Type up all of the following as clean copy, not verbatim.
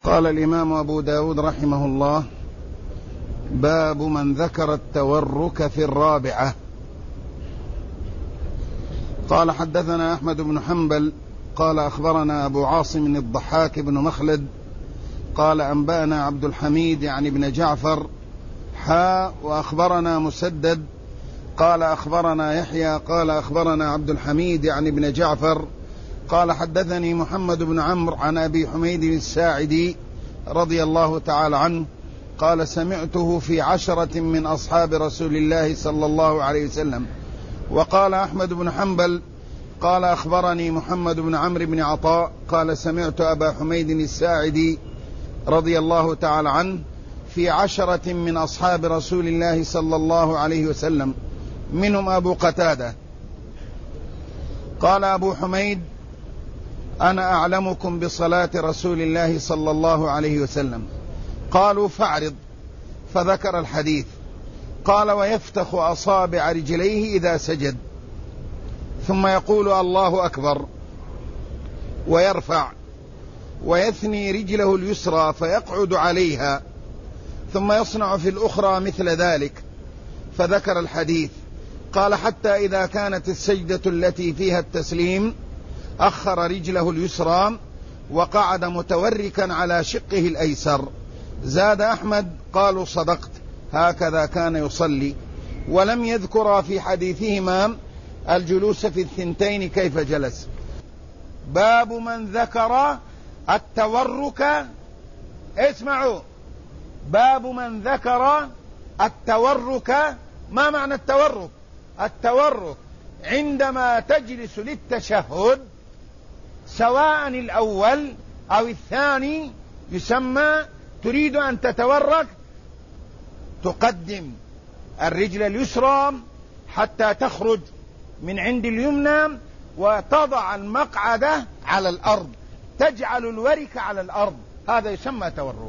قال الإمام أبو داود رحمه الله: باب من ذكر التورك في الرابعة. قال: حدثنا أحمد بن حنبل قال أخبرنا أبو عاصم الضحاك بن مخلد قال أنبأنا عبد الحميد يعني بن جعفر وأخبرنا مسدد قال أخبرنا يحيى قال أخبرنا عبد الحميد يعني بن جعفر قال حدثني محمد بن عمرو عن أبي حميد الساعدي رضي الله تعالى عنه قال سمعته في 10 من أصحاب رسول الله صلى الله عليه وسلم. وقال أحمد بن حنبل قال أخبرني محمد بن عمرو بن عطاء قال سمعت أبا حميد الساعدي رضي الله تعالى عنه في 10 من أصحاب رسول الله صلى الله عليه وسلم منهم أبو قتادة. قال أبو حميد: أنا أعلمكم بصلاة رسول الله صلى الله عليه وسلم. قالوا: فاعرض. فذكر الحديث. قال: ويفتخ أصابع رجليه إذا سجد ثم يقول الله أكبر ويرفع ويثني رجله اليسرى فيقعد عليها ثم يصنع في الأخرى مثل ذلك. فذكر الحديث. قال: حتى إذا كانت السجدة التي فيها التسليم أخر رجله اليسرى وقعد متوركا على شقه الأيسر. زاد أحمد: قالوا صدقت، هكذا كان يصلي. ولم يذكر في حديثهما الجلوس في الثنتين كيف جلس. باب من ذكر التورك. اسمعوا، باب من ذكر التورك. ما معنى التورك؟ التورك عندما تجلس للتشهد سواء الأول أو الثاني يسمى تريد أن تتورك، تقدم الرجل اليسرى حتى تخرج من عند اليمنى وتضع المقعدة على الأرض، تجعل الورك على الأرض، هذا يسمى تورك.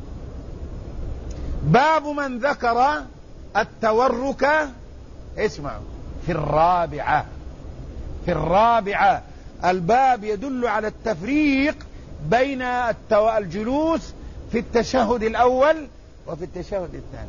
باب من ذكر التورك، اسمعوا، في الرابعة. في الرابعة الباب يدل على التفريق بين الجلوس في التشهد الأول وفي التشهد الثاني.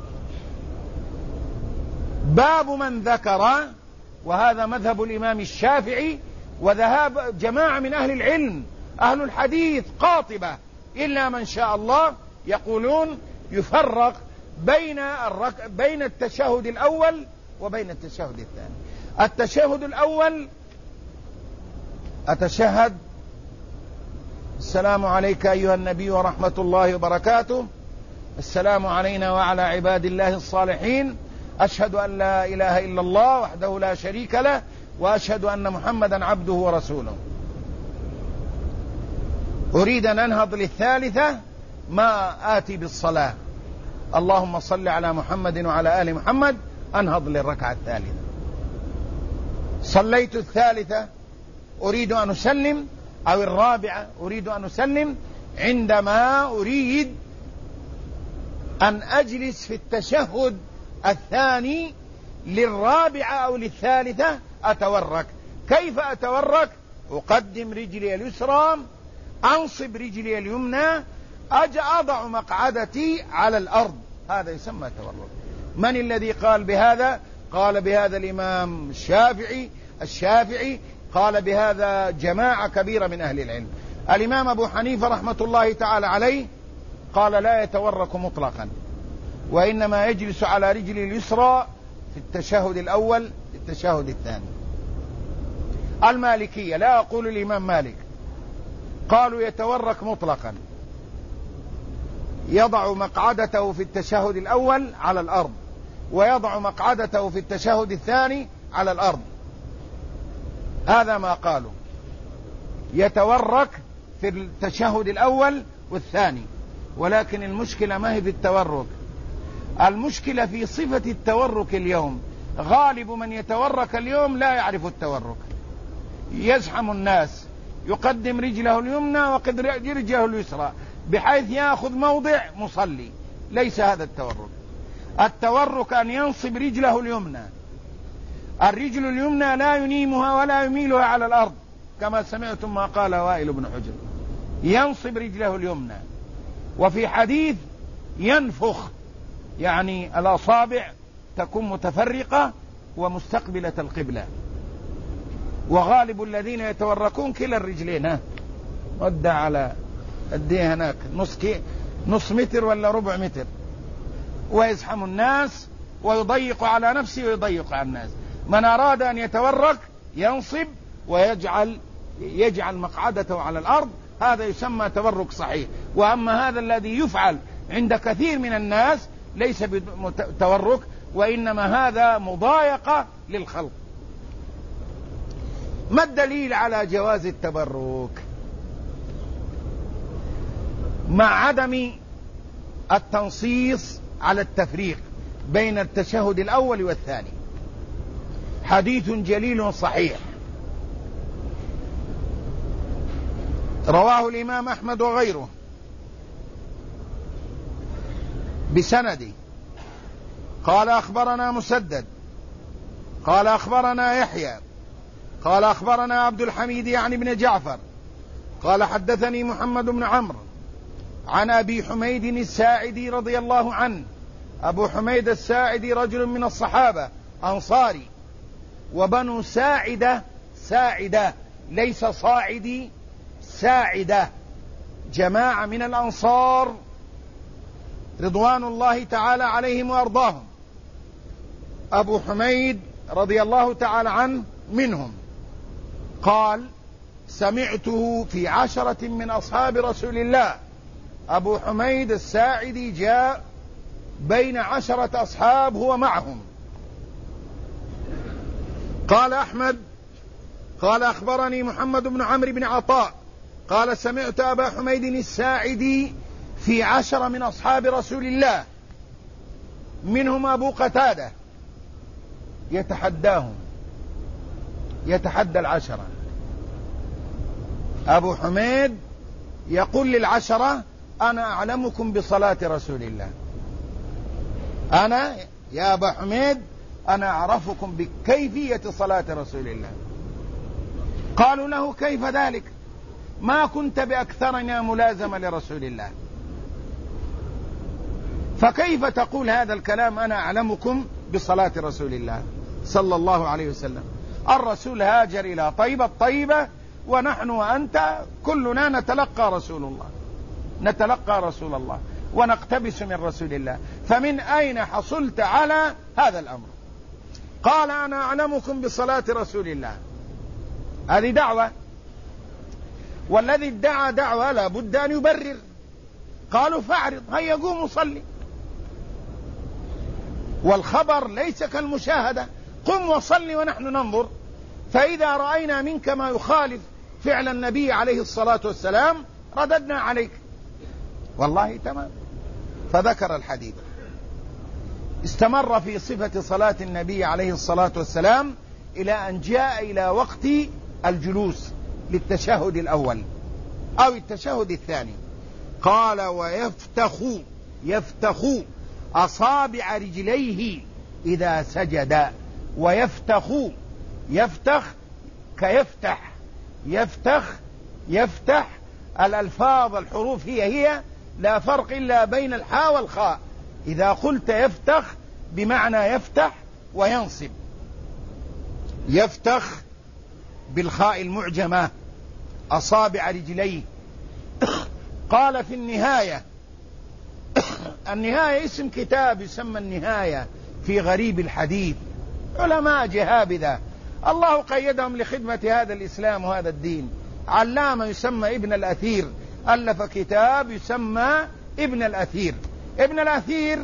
باب من ذكر، وهذا مذهب الإمام الشافعي وذهاب جماعة من أهل العلم أهل الحديث قاطبة إلا من شاء الله، يقولون يفرق بين التشهد الأول وبين التشهد الثاني. التشهد الأول أتشهد: السلام عليك أيها النبي ورحمة الله وبركاته، السلام علينا وعلى عباد الله الصالحين، أشهد أن لا إله إلا الله وحده لا شريك له وأشهد أن محمدا عبده ورسوله. أريد أن أنهض للثالثة، ما آتي بالصلاة، اللهم صل على محمد وعلى آل محمد، أنهض للركعة الثالثة. صليت الثالثة أريد أن أسلم، أو الرابعة أريد أن أسلم، عندما أريد أن أجلس في التشهد الثاني للرابعة أو للثالثة أتورك. كيف أتورك؟ أقدم رجلي اليسرى، أنصب رجلي اليمنى، أضع مقعدتي على الأرض، هذا يسمى تورك. من الذي قال بهذا؟ قال بهذا الإمام الشافعي، قال بهذا جماعة كبيرة من أهل العلم. الإمام أبو حنيفة رحمة الله تعالى عليه قال لا يتورك مطلقا، وإنما يجلس على رجل اليسرى في التشهد الأول في التشهد الثاني. المالكية، لا أقول الإمام مالك، قالوا يتورك مطلقا، يضع مقعدته في التشهد الأول على الأرض ويضع مقعدته في التشهد الثاني على الأرض، هذا ما قالوا، يتورك في التشهد الأول والثاني. ولكن المشكلة ما هي في التورك، المشكلة في صفة التورك اليوم. غالب من يتورك اليوم لا يعرف التورك، يزحم الناس، يقدم رجله اليمنى وقد رجله اليسرى بحيث يأخذ موضع مصلي. ليس هذا التورك. التورك أن ينصب رجله اليمنى، الرجل اليمنى لا ينيمها ولا يميلها على الأرض كما سمعتم ما قال وائل بن حجر، ينصب رجله اليمنى. وفي حديث ينفخ، يعني الأصابع تكون متفرقة ومستقبلة القبلة. وغالب الذين يتوركون كلا الرجلين، ودع على الديه هناك نص متر ولا ربع متر، ويزحم الناس ويضيق على نفسه ويضيق على الناس. من أراد أن يتورك ينصب ويجعل مقعدته على الأرض، هذا يسمى تورك صحيح. وأما هذا الذي يفعل عند كثير من الناس ليس بتورك، وإنما هذا مضايقة للخلق. ما الدليل على جواز التبرك مع عدم التنصيص على التفريق بين التشهد الأول والثاني؟ حديث جليل صحيح رواه الإمام أحمد وغيره بسند قال أخبرنا مسدد قال أخبرنا يحيى قال أخبرنا عبد الحميد يعني بن جعفر قال حدثني محمد بن عمرو عن أبي حميد الساعدي رضي الله عنه. أبو حميد الساعدي رجل من الصحابة أنصاري، وبنو ساعدة ليس صاعدي، ساعدة جماعة من الأنصار رضوان الله تعالى عليهم وأرضاهم. أبو حميد رضي الله تعالى عنه منهم. قال سمعته في 10 من أصحاب رسول الله. أبو حميد الساعدي جاء بين 10 أصحاب هو معهم. قال أحمد قال أخبرني محمد بن عمرو بن عطاء قال سمعت أبا حميد الساعدي في 10 من أصحاب رسول الله، منهم أبو قتادة يتحداهم، يتحدى 10. أبو حميد يقول لل10 أنا أعلمكم بصلاة رسول الله، أنا يا أبا حميد أنا أعرفكم بكيفية صلاة رسول الله. قالوا له كيف ذلك؟ ما كنت بأكثرنا ملازمة لرسول الله، فكيف تقول هذا الكلام أنا أعلمكم بصلاة رسول الله صلى الله عليه وسلم؟ الرسول هاجر إلى طيبة ونحن وأنت كلنا نتلقى رسول الله ونقتبس من رسول الله، فمن أين حصلت على هذا الأمر؟ قال أنا أعلمكم بصلاة رسول الله. هذه دعوة، والذي ادعى دعوة لا بد أن يبرر. قالوا فاعرض، هيا قوم وصلي. والخبر ليس كالمشاهدة، قم وصلي ونحن ننظر، فإذا رأينا منك ما يخالف فعل النبي عليه الصلاة والسلام رددنا عليك. والله تمام. فذكر الحديث. استمر في صفة صلاة النبي عليه الصلاة والسلام إلى أن جاء إلى وقت الجلوس للتشهد الأول أو التشهد الثاني. قال يفتخ أصابع رجليه إذا سجد. يفتخ كيفتح، يفتح الألفاظ الحروف هي لا فرق إلا بين الحاء والخاء. إذا قلت يفتخ بمعنى يفتح وينصب. يفتخ بالخاء المعجمة أصابع رجليه. قال في النهاية، النهاية اسم كتاب يسمى النهاية في غريب الحديث، علماء جهابذة الله قيدهم لخدمة هذا الإسلام وهذا الدين. علامة يسمى ابن الأثير ألف كتاب يسمى ابن الأثير. ابن الأثير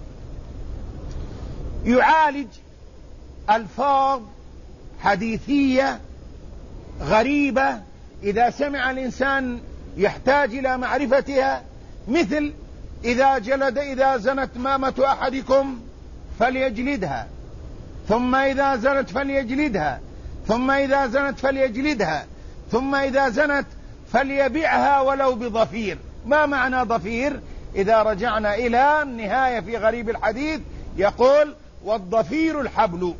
يعالج ألفاظ حديثية غريبة إذا سمع الإنسان يحتاج إلى معرفتها، مثل إذا زنت مامة أحدكم فليجلدها، ثم إذا زنت فليجلدها، ثم إذا زنت فليجلدها، ثم إذا زنت فليبيعها ولو بضفير. ما معنى ضفير؟ إذا رجعنا إلى النهاية في غريب الحديث يقول والضفير الحبل.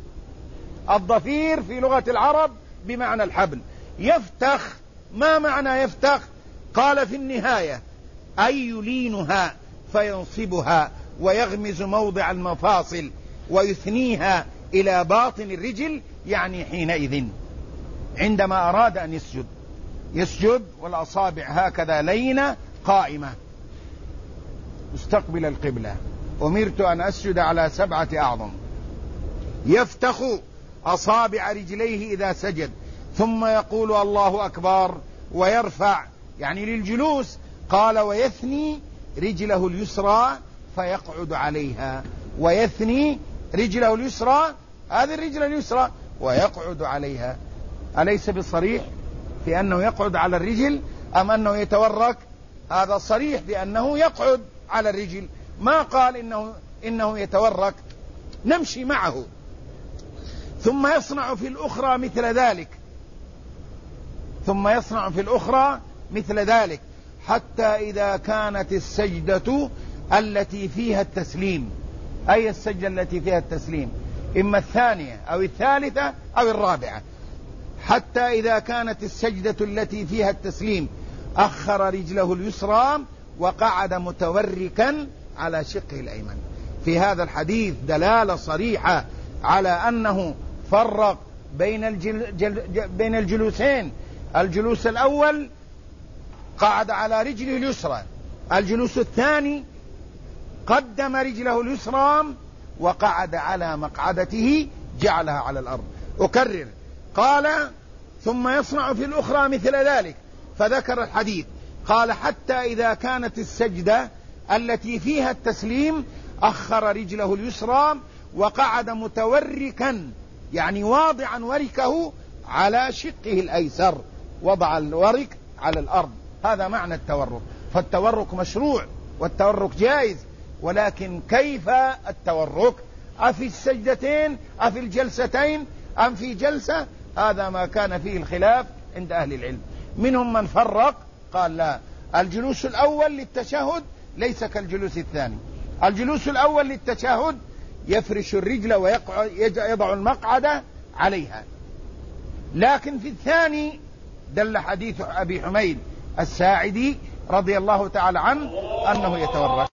الضفير في لغة العرب بمعنى الحبل. يفتخ، ما معنى يفتخ؟ قال في النهاية أي يلينها فينصبها ويغمز موضع المفاصل ويثنيها إلى باطن الرجل، يعني حينئذ عندما أراد أن يسجد والأصابع هكذا لينة قائمة مستقبل القبلة. أمرت أن أسجد على 7 أعظم. يفتخ أصابع رجليه إذا سجد، ثم يقول الله أكبر ويرفع، يعني للجلوس. قال ويثني رجله اليسرى فيقعد عليها، ويثني رجله اليسرى، هذه الرجل اليسرى، ويقعد عليها. أليس بالصريح في أنه يقعد على الرجل أم أنه يتورك؟ هذا صريح بأنه يقعد على الرجل، ما قال إنه يتورك. نمشي معه. ثم يصنع في الأخرى مثل ذلك، ثم يصنع في الأخرى مثل ذلك، حتى إذا كانت السجدة التي فيها التسليم. أي السجدة التي فيها التسليم؟ إما الثانية أو الثالثة أو الرابعة. حتى إذا كانت السجدة التي فيها التسليم أخر رجله اليسرى وقعد متوركا على شقه الأيمن. في هذا الحديث دلالة صريحة على أنه فرق بين الجلوسين. الجلوس الأول قعد على رجله اليسرى، الجلوس الثاني قدم رجله اليسرى وقعد على مقعدته جعلها على الأرض. أكرر، قال ثم يصنع في الأخرى مثل ذلك، فذكر الحديث. قال حتى إذا كانت السجدة التي فيها التسليم أخر رجله اليسرى وقعد متوركا، يعني واضعا وركه على شقه الأيسر، وضع الورك على الأرض. هذا معنى التورك. فالتورك مشروع والتورك جائز، ولكن كيف التورك؟ أفي السجدتين أفي الجلستين أم في جلسة؟ هذا ما كان فيه الخلاف عند أهل العلم. منهم من فرق قال لا، الجلوس الأول للتشهد ليس كالجلوس الثاني. الجلوس الأول للتشهد يفرش الرجل ويضع المقعد عليها، لكن في الثاني دل حديث أبي حميد الساعدي رضي الله تعالى عنه أنه يتورك.